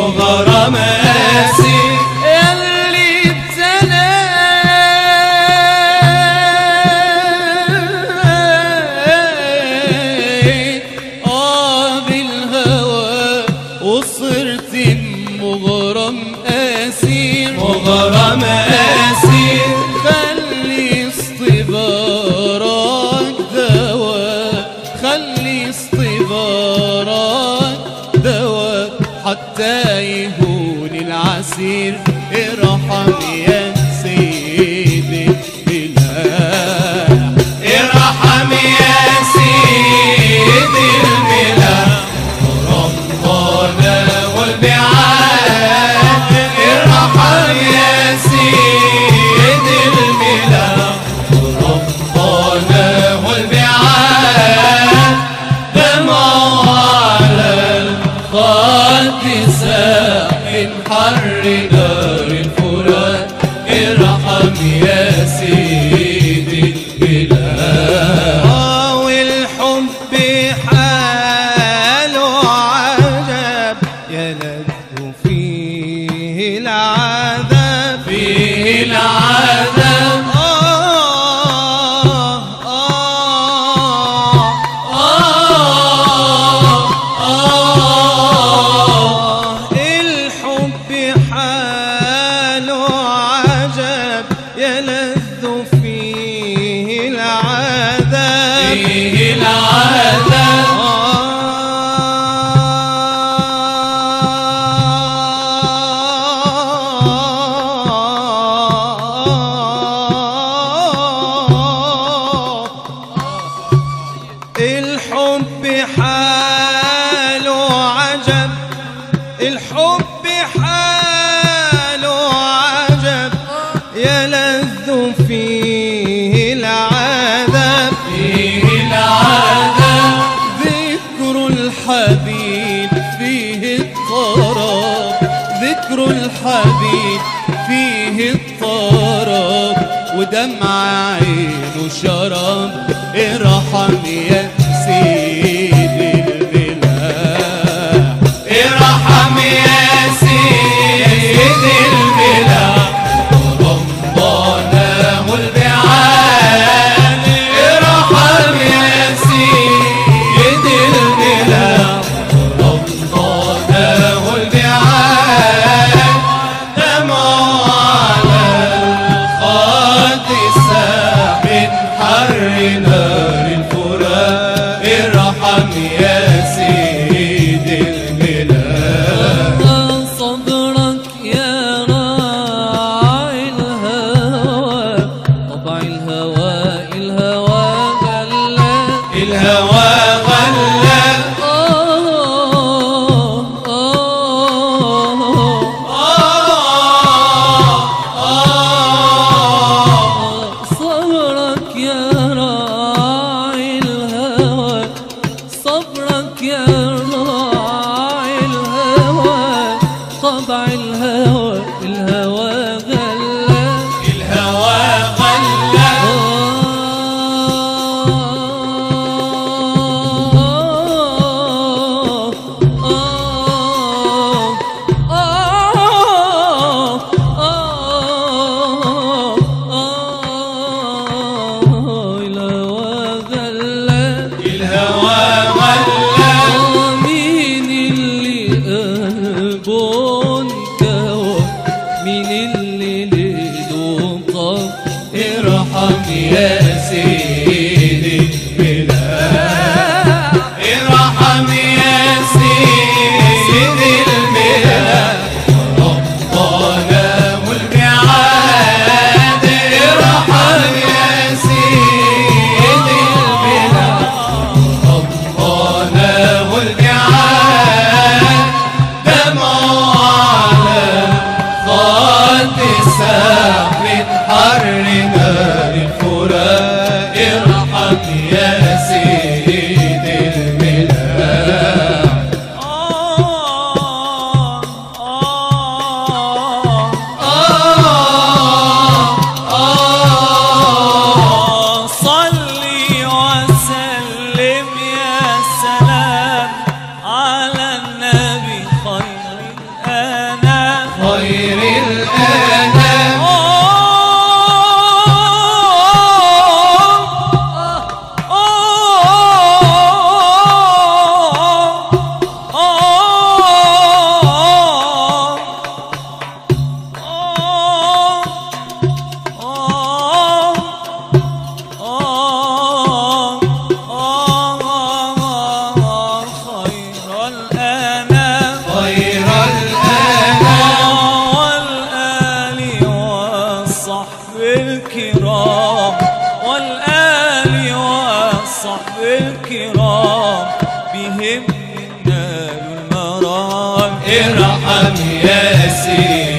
مغرم أسير يلي ابتلى بالهوى وصرت مغرم أسير مغرم أسير خلي اصطبارك دواء خلي اصطبارك دواء حتى يهون العسير ارحم يا سيدي البلاد ارحم يا سيدي البلاد ربنا والبعاد ارحم يا سيدي البلاد ربنا والبعاد دمعوا على الخد ساح حر نار الفرات ارحم يا سيدي البلاد والحب حاله عجب يلد فيه العذاب فيه العذاب الحب حاله عجب يلذ فيه العذاب فيه العذاب الحب حاله عجب الحب حاله عجب يلذ فيه العذاب فيه العذاب ذكر الحبيب فيه الطرب ذكر الحبيب فيه الطرب ودمع عينه شراب ارحم يا سيدي البلاد ارحم يا سيدي البلاد ربنا والبعاد ارحم يا سيدي البلاد ربنا والبعاد دمعوا على الخد ساح حر نار الفرات ارحم يا سيدي البلاد صبرك يا راعي الهوى طبع الهوى الهوى غلا الهوى غلا صبرك يا راعي الهوى صبرك يا راعي الهوى طبع الهوى الهوى غلا الهوى غلا الهوى غلا مين اللي قلبه انكوى مين اللي ليله طف ارحم يا سيدي البلاد ارحم يا سيدي البلاد ربنا والبعاد ارحم يا سيدي البلاد ربنا والبعاد دمعوا على خد ساح حر نار الفرات ارحم يا سيدي البلاد صلي وسلم يا سلام على النبي خير ارحم يا سيدي